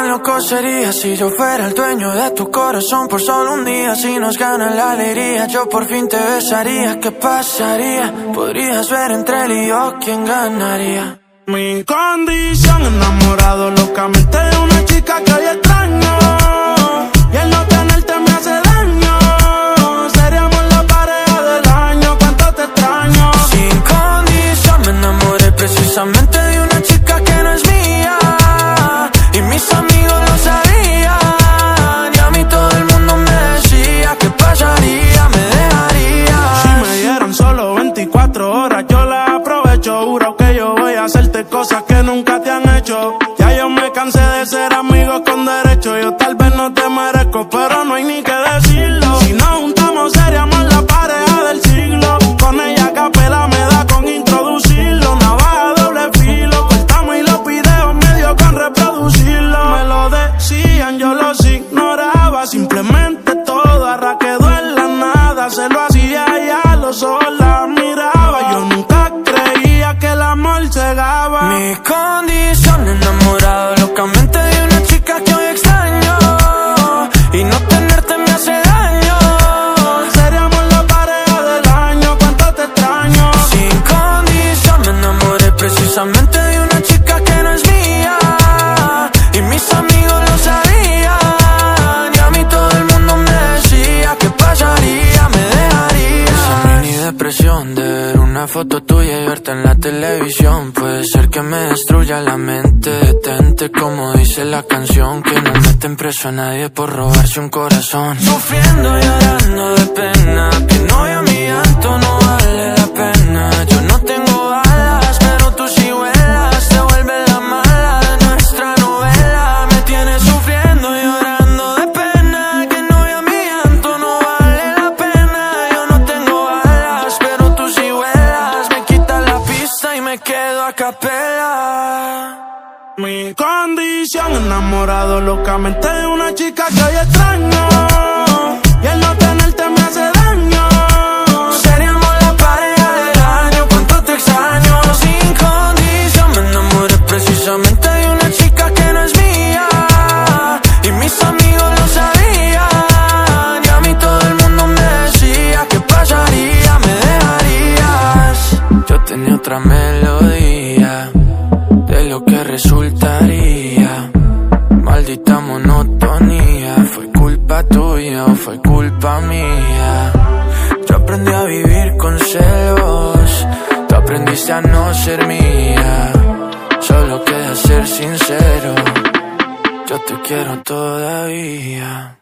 loco sería si yo fuera el dueño de tu corazón por solo un día. Si nos gana la alegría, yo por fin te besaría. ¿Qué pasaría? Podrías ver entre él y yo quién ganaría. Mi condición, enamorado locamente de una chica que hoy extraño. Y el no tenerte me hace daño. Seríamos la pareja del año, cuánto te extraño. Sin condición me enamoré precisamente de una chica que no es mía. Y mis amigos lo sabían. Y a mí todo el mundo me decía ¿qué pasaría? Me dejaría. Si me dieron solo 24 horas yo las aprovecho. Juro que yo voy a hacerte cosas que nunca te han hecho. Ya yo me cansé de ser amigos con derecho. Yo tal vez no te merezco, pero no hay ni que decirlo. Si nos juntamos seríamos la pareja del siglo. Con ella a capela me da con introducirlo. Navaja doble filo, cortamos y los videos medio con reproducirlo. Me lo decían, yo los ignoraba. Simplemente todo ahora quedó en la nada. Se lo hacía y a los ojos la miraba. Yo nunca creía que el amor cegaba. Mi condición, enamorado locamente de una chica que hoy extraño. Y no tenerte me hace daño. Seríamos la pareja del año, cuánto te extraño. Sin condición me enamoré precisamente de una chica que no es mía. Y mis amigos lo sabían. Y a mí todo el mundo me decía ¿qué pasaría? Me dejaría. Esa mini depresión de ver una foto tuya y verte en la televisión puede ser que me destruya la mente. Detente como dice la canción, que no meten preso a nadie por robarse un corazón. Sufriendo y llorando de pena, que no vea mi llanto, no vale la pena. Yo no tengo alas, pero tú sí vuelas. Te vuelve la mala de nuestra novela. Me tienes sufriendo y llorando de pena, que no vea mi llanto, no vale la pena. Yo no tengo alas, pero tú sí vuelas. Me quitas la pista y me quedo a capela. Mi condición, enamorado locamente de una chica que hoy extraño. Y el no tenerte me hace daño. Seríamos la pareja del año, cuánto te extraño. Sin condición me enamoré precisamente de una chica que no es mía. Y mis amigos lo sabían. Y a mí todo el mundo me decía ¿qué pasaría? Me dejarías. Yo tenía otra melodía de lo que resultaría. Maldita monotonía. ¿Fue culpa tuya o fue culpa mía? Yo aprendí a vivir con celos. Tú aprendiste a no ser mía. Solo queda ser sincero. Yo te quiero todavía.